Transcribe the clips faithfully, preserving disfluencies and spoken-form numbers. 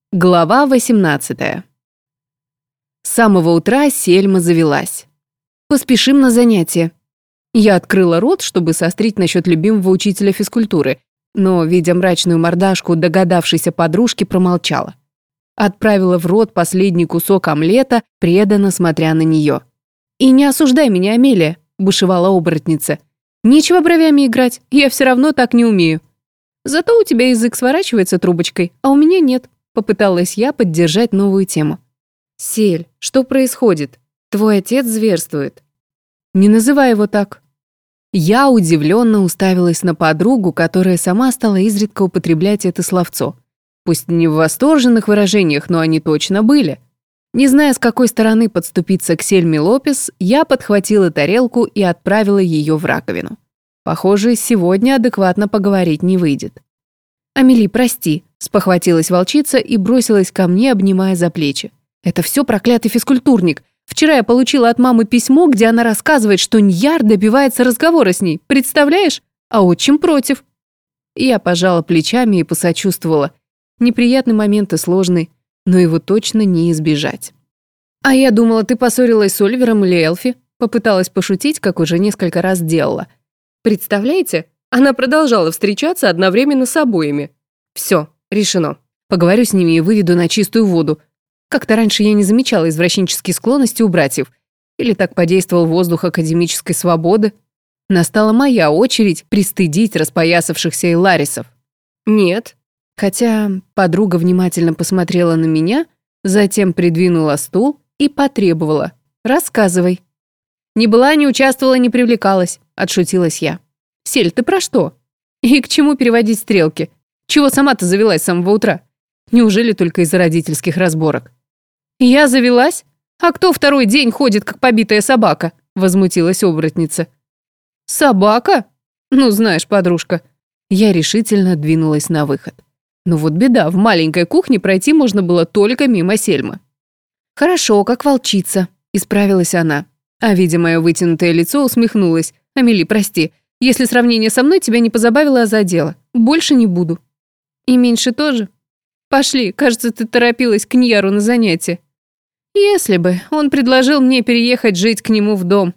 Глава восемнадцатая. С самого утра Сельма завелась. «Поспешим на занятия». Я открыла рот, чтобы сострить насчет любимого учителя физкультуры, но, видя мрачную мордашку догадавшейся подружки, промолчала. Отправила в рот последний кусок омлета, преданно смотря на нее. «И не осуждай меня, Амелия», — бушевала оборотница. «Нечего бровями играть, я все равно так не умею. Зато у тебя язык сворачивается трубочкой, а у меня нет». Попыталась я поддержать новую тему. «Сель, что происходит? Твой отец зверствует». «Не называй его так». Я удивленно уставилась на подругу, которая сама стала изредка употреблять это словцо. Пусть не в восторженных выражениях, но они точно были. Не зная, с какой стороны подступиться к Сельме Лопес, я подхватила тарелку и отправила ее в раковину. Похоже, сегодня адекватно поговорить не выйдет. «Амели, прости», — спохватилась волчица и бросилась ко мне, обнимая за плечи. «Это все проклятый физкультурник. Вчера я получила от мамы письмо, где она рассказывает, что Ньяр добивается разговора с ней. Представляешь? А отчим против». Я пожала плечами и посочувствовала. Неприятный момент и сложный, но его точно не избежать. «А я думала, ты поссорилась с Оливером или Элфи», — попыталась пошутить, как уже несколько раз делала. «Представляете? Она продолжала встречаться одновременно с обоими. Все, решено. Поговорю с ними и выведу на чистую воду. Как-то раньше я не замечала извращенческие склонности у братьев. Или так подействовал воздух академической свободы. Настала моя очередь пристыдить распоясавшихся Эларисов. Нет. Хотя подруга внимательно посмотрела на меня, затем придвинула стул и потребовала. «Рассказывай». «Не была, не участвовала, не привлекалась», — отшутилась я. «Сель, ты про что? И к чему переводить стрелки? Чего сама-то завелась с самого утра? Неужели только из-за родительских разборок?» «Я завелась? А кто второй день ходит, как побитая собака?» — возмутилась оборотница. «Собака? Ну, знаешь, подружка». Я решительно двинулась на выход. Но вот беда, в маленькой кухне пройти можно было только мимо Сельмы. «Хорошо, как волчица», — исправилась она. А, видя мое вытянутое лицо, усмехнулась. «Амели, прости. Если сравнение со мной тебя не позабавило, а задело. Больше не буду». «И меньше тоже?» «Пошли, кажется, ты торопилась к Ньяру на занятие». «Если бы. Он предложил мне переехать жить к нему в дом».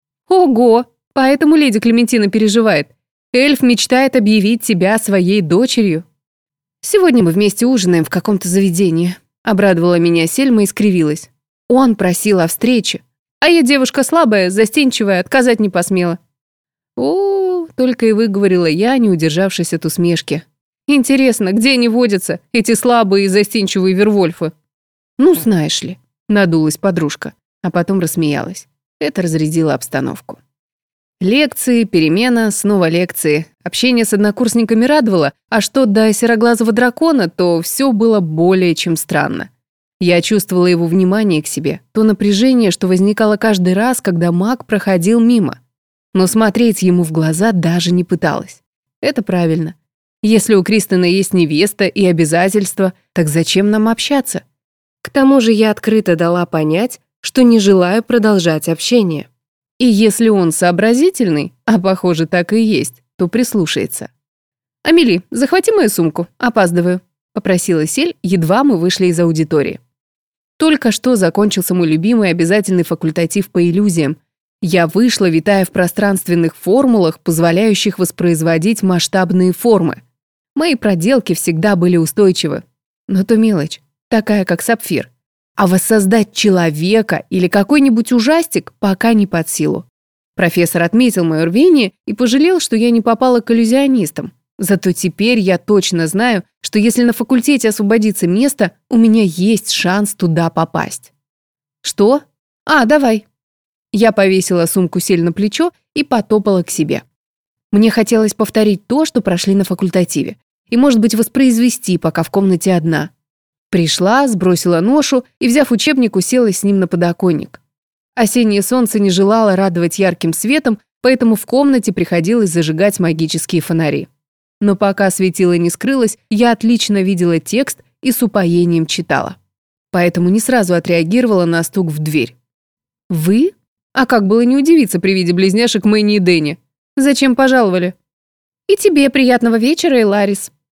«Ого! Поэтому леди Клементина переживает. Эльф мечтает объявить тебя своей дочерью». «Сегодня мы вместе ужинаем в каком-то заведении», — обрадовала меня Сельма и скривилась. «Он просил о встрече. А я девушка слабая, застенчивая, отказать не посмела». «О, только и выговорила я, не удержавшись от усмешки. Интересно, где они водятся, эти слабые и застенчивые вервольфы?» «Ну, знаешь ли», — надулась подружка, а потом рассмеялась. Это разрядило обстановку. Лекции, перемена, снова лекции. Общение с однокурсниками радовало, а что до сероглазого дракона, то все было более чем странно. Я чувствовала его внимание к себе, то напряжение, что возникало каждый раз, когда маг проходил мимо. Но смотреть ему в глаза даже не пыталась. Это правильно. Если у Кристена есть невеста и обязательства, так зачем нам общаться? К тому же я открыто дала понять, что не желаю продолжать общение. И если он сообразительный, а похоже так и есть, то прислушается. «Амели, захвати мою сумку, опаздываю», — попросила Сель, едва мы вышли из аудитории. Только что закончился мой любимый обязательный факультатив по иллюзиям. Я вышла, витая в пространственных формулах, позволяющих воспроизводить масштабные формы. Мои проделки всегда были устойчивы. Но то мелочь, такая как сапфир. А воссоздать человека или какой-нибудь ужастик пока не под силу. Профессор отметил мое рвение и пожалел, что я не попала к иллюзионистам. Зато теперь я точно знаю, что если на факультете освободится место, у меня есть шанс туда попасть. «Что? А, давай». Я повесила сумку Сель на плечо и потопала к себе. Мне хотелось повторить то, что прошли на факультативе, и, может быть, воспроизвести, пока в комнате одна. Пришла, сбросила ношу и, взяв учебник, уселась с ним на подоконник. Осеннее солнце не желало радовать ярким светом, поэтому в комнате приходилось зажигать магические фонари. Но пока светило не скрылось, я отлично видела текст и с упоением читала. Поэтому не сразу отреагировала на стук в дверь. «Вы? А как было не удивиться при виде близняшек Мэнни и Дэнни? Зачем пожаловали?» «И тебе приятного вечера, Эларис»,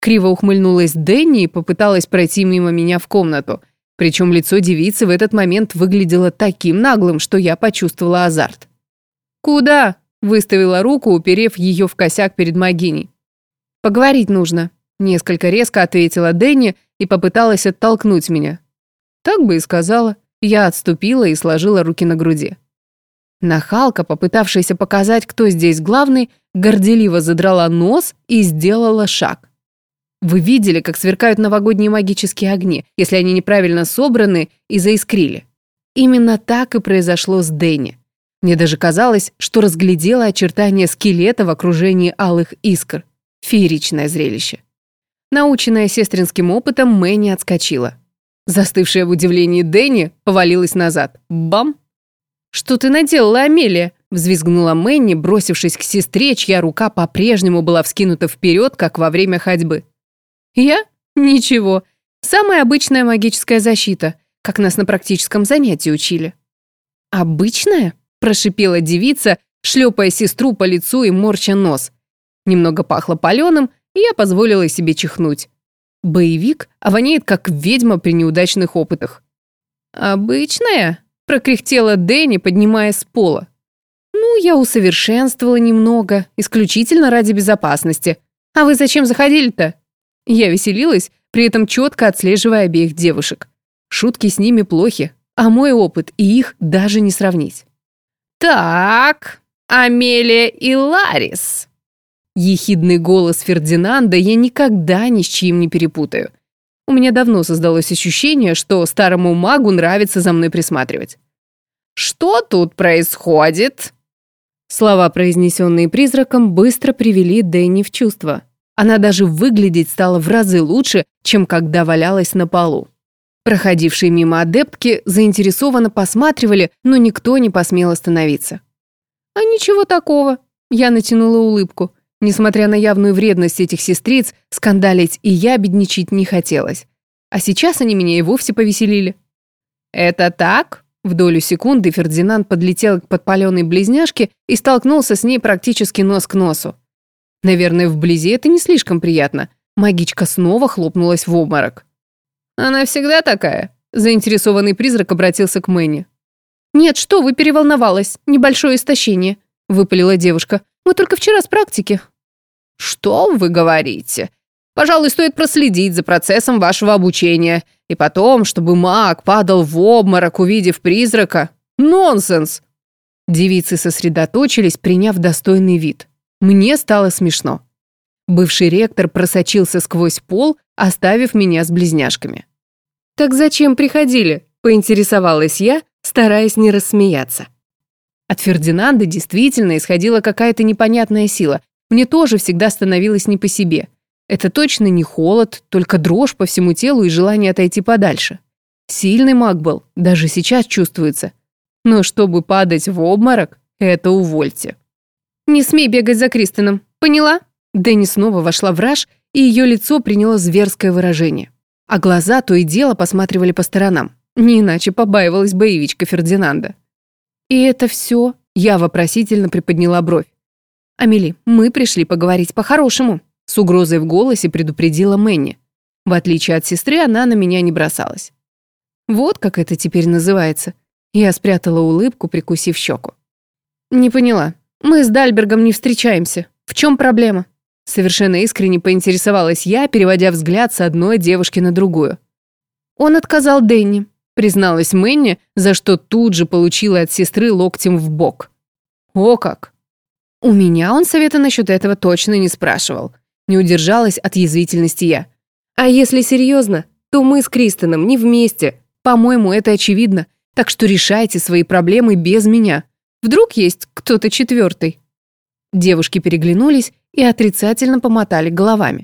Криво ухмыльнулась Дэнни и попыталась пройти мимо меня в комнату. Причем лицо девицы в этот момент выглядело таким наглым, что я почувствовала азарт. «Куда?» – выставила руку, уперев ее в косяк перед могиней. «Поговорить нужно», – несколько резко ответила Дэнни и попыталась оттолкнуть меня. Так бы и сказала. Я отступила и сложила руки на груди. Нахалка, попытавшаяся показать, кто здесь главный, горделиво задрала нос и сделала шаг. Вы видели, как сверкают новогодние магические огни, если они неправильно собраны и заискрили? Именно так и произошло с Дэнни. Мне даже казалось, что разглядела очертания скелета в окружении алых искр. Фееричное зрелище. Наученная сестринским опытом, Мэнни отскочила. Застывшая в удивлении Дэнни повалилась назад. Бам! «Что ты наделала, Амелия?» – взвизгнула Мэнни, бросившись к сестре, чья рука по-прежнему была вскинута вперед, как во время ходьбы. «Я? Ничего. Самая обычная магическая защита, как нас на практическом занятии учили». «Обычная?» – прошипела девица, шлепая сестру по лицу и морща нос. Немного пахло паленым, и я позволила себе чихнуть. Боевик, а воняет, как ведьма при неудачных опытах. «Обычная?» – прокряхтела Дэнни, поднимаясь с пола. «Ну, я усовершенствовала немного, исключительно ради безопасности. А вы зачем заходили-то?» Я веселилась, при этом четко отслеживая обеих девушек. Шутки с ними плохи, а мой опыт и их даже не сравнить. «Так, Амелия и Ларис». Ехидный голос Фердинанда я никогда ни с чьим не перепутаю. У меня давно создалось ощущение, что старому магу нравится за мной присматривать. «Что тут происходит?» Слова, произнесенные призраком, быстро привели Дэнни в чувство. Она даже выглядеть стала в разы лучше, чем когда валялась на полу. Проходившие мимо адептки заинтересованно посматривали, но никто не посмел остановиться. «А ничего такого», — я натянула улыбку. Несмотря на явную вредность этих сестриц, скандалить и ябедничать не хотелось. А сейчас они меня и вовсе повеселили. «Это так?» В долю секунды Фердинанд подлетел к подпаленной близняшке и столкнулся с ней практически нос к носу. Наверное, вблизи это не слишком приятно. Магичка снова хлопнулась в обморок. «Она всегда такая?» Заинтересованный призрак обратился к Мэнни. «Нет, что вы, переволновалась. Небольшое истощение», — выпалила девушка. «Мы только вчера с практики». «Что вы говорите? Пожалуй, стоит проследить за процессом вашего обучения. И потом, чтобы маг падал в обморок, увидев призрака. Нонсенс!» Девицы сосредоточились, приняв достойный вид. Мне стало смешно. Бывший ректор просочился сквозь пол, оставив меня с близняшками. «Так зачем приходили?» – поинтересовалась я, стараясь не рассмеяться. От Фердинанда действительно исходила какая-то непонятная сила. Мне тоже всегда становилось не по себе. Это точно не холод, только дрожь по всему телу и желание отойти подальше. Сильный маг был, даже сейчас чувствуется. Но чтобы падать в обморок, это увольте. «Не смей бегать за Кристином, поняла?» Дэнни снова вошла в раж, и ее лицо приняло зверское выражение. А глаза то и дело посматривали по сторонам. Не иначе побаивалась боевичка Фердинанда. «И это все?» Я вопросительно приподняла бровь. «Амели, мы пришли поговорить по-хорошему», с угрозой в голосе предупредила Мэнни. В отличие от сестры, она на меня не бросалась. Вот как это теперь называется. Я спрятала улыбку, прикусив щеку. «Не поняла. Мы с Дальбергом не встречаемся. В чем проблема?» Совершенно искренне поинтересовалась я, переводя взгляд с одной девушки на другую. «Он отказал Дэнни», призналась Мэнни, за что тут же получила от сестры локтем в бок. «О как!» У меня он совета насчет этого точно не спрашивал. Не удержалась от язвительности я. «А если серьезно, то мы с Кристоном не вместе. По-моему, это очевидно. Так что решайте свои проблемы без меня. Вдруг есть кто-то четвертый?» Девушки переглянулись и отрицательно помотали головами.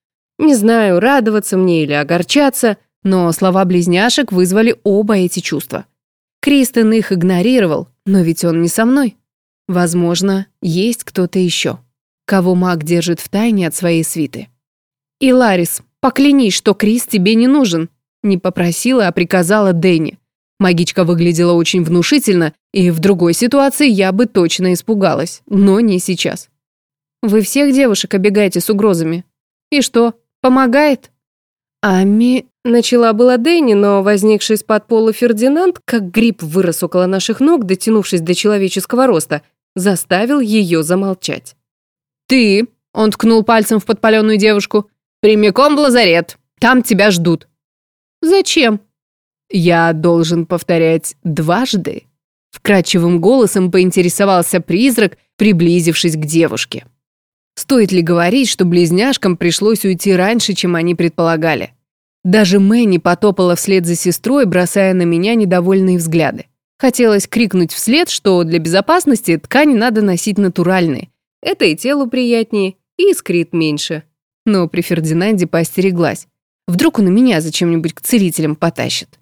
Не знаю, радоваться мне или огорчаться, но слова близняшек вызвали оба эти чувства. Кристен их игнорировал, но ведь он не со мной. Возможно, есть кто-то еще, кого маг держит в тайне от своей свиты. «И, Ларис, поклянись, что Крис тебе не нужен», не попросила, а приказала Дэнни. Магичка выглядела очень внушительно, и в другой ситуации я бы точно испугалась, но не сейчас. «Вы всех девушек обегаете с угрозами. И что, Помогает?» «Ами...» — начала была Дэнни, но возникший из-под пола Фердинанд, как гриб, вырос около наших ног, дотянувшись до человеческого роста, заставил ее замолчать. «Ты», — он ткнул пальцем в подпаленную девушку, «прямиком в лазарет. Там тебя ждут». «Зачем?» «Я должен повторять дважды», — вкрадчивым голосом поинтересовался призрак, приблизившись к девушке. Стоит ли говорить, что близняшкам пришлось уйти раньше, чем они предполагали? Даже Мэнни потопала вслед за сестрой, бросая на меня недовольные взгляды. Хотелось крикнуть вслед, что для безопасности ткани надо носить натуральные. Это и телу приятнее, и искрит меньше. Но при Фердинанде поостереглась. Вдруг он и меня зачем-нибудь к целителям потащит.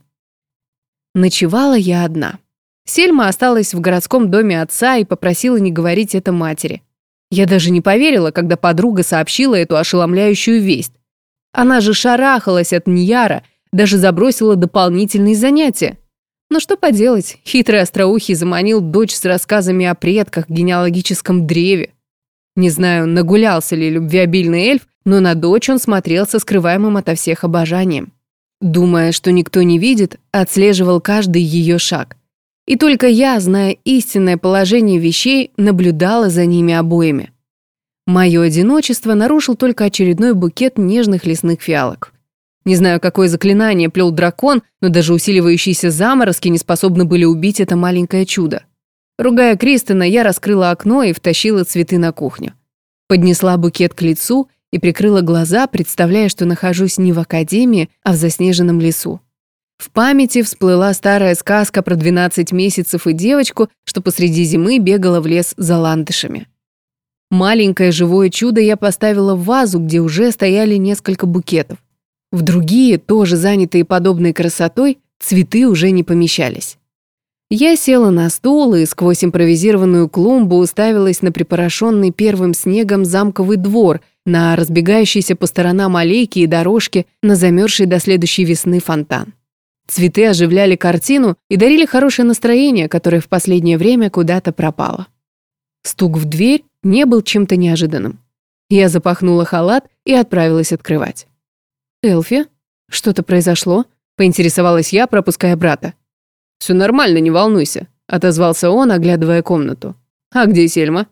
Ночевала я одна. Сельма осталась в городском доме отца и попросила не говорить это матери. Я даже не поверила, когда подруга сообщила эту ошеломляющую весть. Она же шарахалась от Ньяра, даже забросила дополнительные занятия. Но что поделать, хитрый остроухий заманил дочь с рассказами о предках, генеалогическом древе. Не знаю, нагулялся ли любвеобильный эльф, но на дочь он смотрел со скрываемым ото всех обожанием. Думая, что никто не видит, отслеживал каждый ее шаг. И только я, зная истинное положение вещей, наблюдала за ними обоими. Мое одиночество нарушил только очередной букет нежных лесных фиалок. Не знаю, какое заклинание плел дракон, но даже усиливающиеся заморозки не способны были убить это маленькое чудо. Ругая Кристина, я раскрыла окно и втащила цветы на кухню. Поднесла букет к лицу и прикрыла глаза, представляя, что нахожусь не в академии, а в заснеженном лесу. В памяти всплыла старая сказка про двенадцать месяцев и девочку, что посреди зимы бегала в лес за ландышами. Маленькое живое чудо я поставила в вазу, где уже стояли несколько букетов. В другие, тоже занятые подобной красотой, цветы уже не помещались. Я села на стул и сквозь импровизированную клумбу уставилась на припорошенный первым снегом замковый двор, на разбегающиеся по сторонам аллейки и дорожки, на замерзший до следующей весны фонтан. Цветы оживляли картину и дарили хорошее настроение, которое в последнее время куда-то пропало. Стук в дверь не был чем-то неожиданным. Я запахнула халат и отправилась открывать. «Элфи, что-то произошло?» — поинтересовалась я, пропуская брата. «Все нормально, не волнуйся», — отозвался он, оглядывая комнату. «А где Сельма?»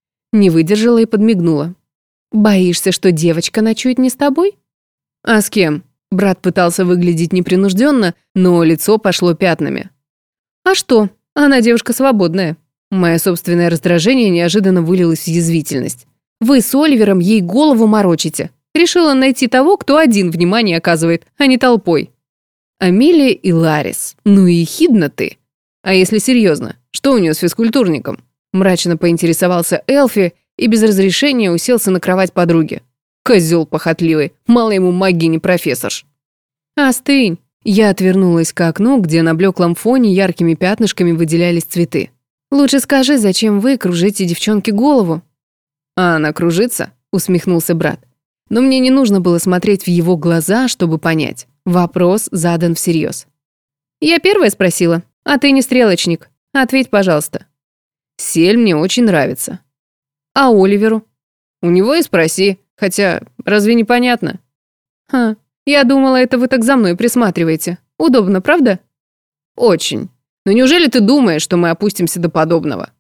Не выдержала и подмигнула. «Боишься, что девочка ночует не с тобой?» «А с кем?» Брат пытался выглядеть непринужденно, но лицо пошло пятнами. «А что? Она девушка свободная». Мое собственное раздражение неожиданно вылилось в язвительность. «Вы с Оливером ей голову морочите. Решила найти того, кто один внимание оказывает, а не толпой». «Амелия и Ларис. Ну и хидна ты. А если серьезно, что у нее с физкультурником?» Мрачно поинтересовался Элфи и без разрешения уселся на кровать подруги. Козел похотливый, мало ему магии не профессорш. «Остынь». Я отвернулась к окну, где на блеклом фоне яркими пятнышками выделялись цветы. «Лучше скажи, зачем вы кружите девчонке голову?» «А она кружится?» — усмехнулся брат. Но мне не нужно было смотреть в его глаза, чтобы понять. Вопрос задан всерьез. «Я первая спросила, а ты не стрелочник. Ответь, пожалуйста». «Сель мне очень нравится». «А Оливеру?» «У него и спроси. Хотя, разве не понятно?» «Ха, я думала, это вы так за мной присматриваете. Удобно, правда?» «Очень. Но неужели ты думаешь, что мы опустимся до подобного?»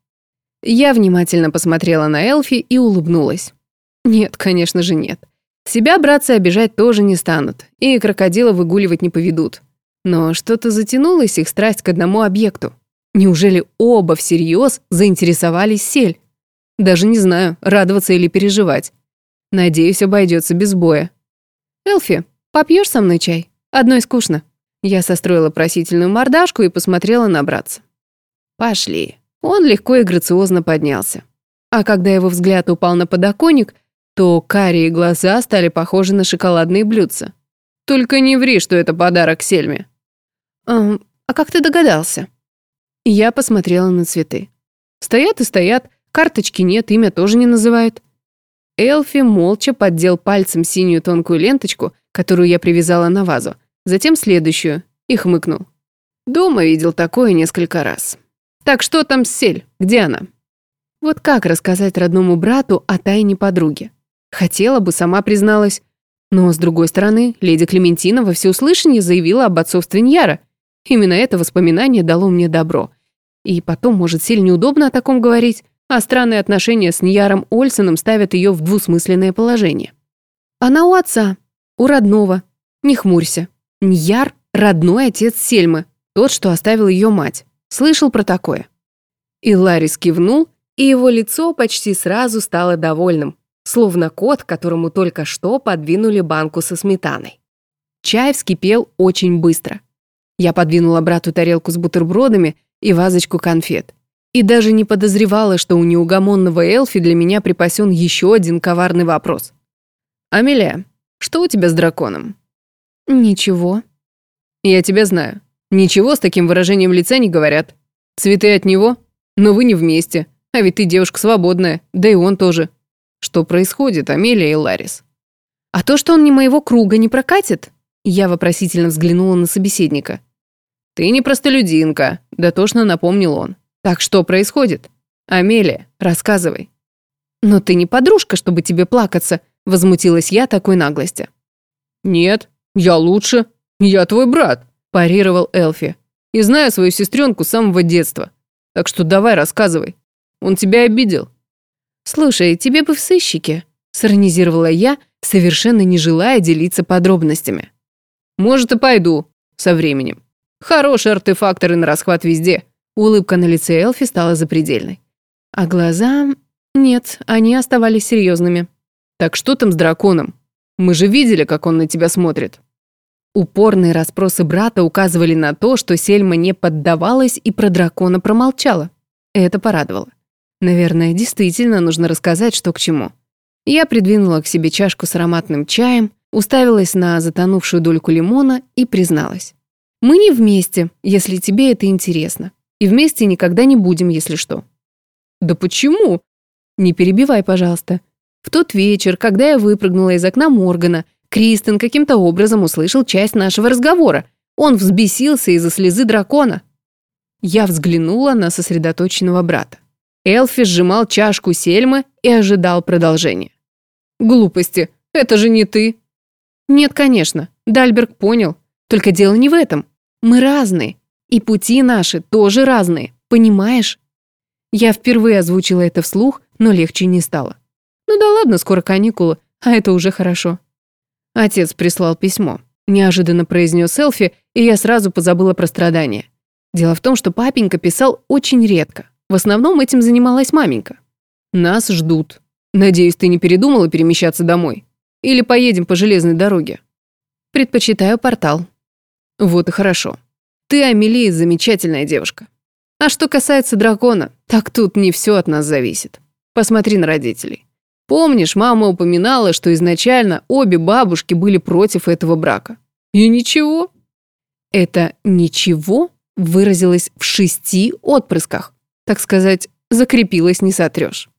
Я внимательно посмотрела на Элфи и улыбнулась. Нет, конечно же нет. Себя братцы обижать тоже не станут, и крокодила выгуливать не поведут. Но что-то затянулась их страсть к одному объекту. Неужели оба всерьез заинтересовались Сель? Даже не знаю, радоваться или переживать. Надеюсь, обойдется без боя. «Элфи, попьешь со мной чай? Одной скучно». Я состроила просительную мордашку и посмотрела на братца. «Пошли». Он легко и грациозно поднялся. А когда его взгляд упал на подоконник, то карие глаза стали похожи на шоколадные блюдца. «Только не ври, что это подарок Сельме». «А, а как ты догадался?» Я посмотрела на цветы. Стоят и стоят, карточки нет, имя тоже не называют. Элфи молча поддел пальцем синюю тонкую ленточку, которую я привязала на вазу, затем следующую, и хмыкнул. Дома видел такое несколько раз. «Так что там с Сель? Где она?» Вот как рассказать родному брату о тайне подруги? Хотела бы, сама призналась. Но, с другой стороны, леди Клементина во всеуслышание заявила об отцовстве Ньяра. Именно это воспоминание дало мне добро. И потом, может, сильно неудобно о таком говорить, а странные отношения с Ньяром Ольсеном ставят ее в двусмысленное положение. Она у отца, у родного. Не хмурься. Ньяр — родной отец Сельмы, тот, что оставил ее мать. Слышал про такое? И Ларис кивнул, и его лицо почти сразу стало довольным, словно кот, которому только что подвинули банку со сметаной. Чай вскипел очень быстро. Я подвинула брату тарелку с бутербродами и вазочку конфет. И даже не подозревала, что у неугомонного Элфи для меня припасен еще один коварный вопрос. «Амелия, что у тебя с драконом?» «Ничего». «Я тебя знаю. Ничего с таким выражением лица не говорят. Цветы от него? Но вы не вместе. А ведь ты девушка свободная, да и он тоже. Что происходит, Амелия и Ларис?» «А то, что он не моего круга, не прокатит?» Я вопросительно взглянула на собеседника. «Ты не простолюдинка», — дотошно напомнил он. «Так что происходит? Амелия, рассказывай». «Но ты не подружка, чтобы тебе плакаться», — возмутилась я такой наглости. «Нет, я лучше. Я твой брат», — парировал Элфи. «И знаю свою сестренку с самого детства. Так что давай рассказывай. Он тебя обидел?» «Слушай, тебе бы в сыщике», — сиронизировала я, совершенно не желая делиться подробностями. «Может, и пойду со временем. Хорошие артефакторы на расхват везде». Улыбка на лице Элфи стала запредельной. А глаза... Нет, они оставались серьезными. «Так что там с драконом? Мы же видели, как он на тебя смотрит». Упорные расспросы брата указывали на то, что Сельма не поддавалась и про дракона промолчала. Это порадовало. Наверное, действительно нужно рассказать, что к чему. Я придвинула к себе чашку с ароматным чаем, уставилась на затонувшую дольку лимона и призналась. «Мы не вместе, если тебе это интересно. И вместе никогда не будем, если что». «Да почему?» «Не перебивай, пожалуйста. В тот вечер, когда я выпрыгнула из окна Моргана, Кристен каким-то образом услышал часть нашего разговора. Он взбесился из-за слезы дракона». Я взглянула на сосредоточенного брата. Элфи сжимал чашку Сельмы и ожидал продолжения. «Глупости, это же не ты». «Нет, конечно, Дальберг понял. Только дело не в этом. Мы разные. И пути наши тоже разные, понимаешь?» Я впервые озвучила это вслух, но легче не стало. Ну да ладно, скоро каникулы, а это уже хорошо. «Отец прислал письмо», — неожиданно произнес Элфи, и я сразу позабыла про страдания. Дело в том, что папенька писал очень редко. В основном этим занималась маменька. «Нас ждут. Надеюсь, ты не передумала перемещаться домой? Или поедем по железной дороге?» «Предпочитаю портал». «Вот и хорошо. Ты, Амелия, замечательная девушка. А что касается дракона, так тут не все от нас зависит. Посмотри на родителей. Помнишь, мама упоминала, что изначально обе бабушки были против этого брака. И ничего». Это «ничего» выразилось в шести отпрысках. Так сказать, закрепилось не сотрешь.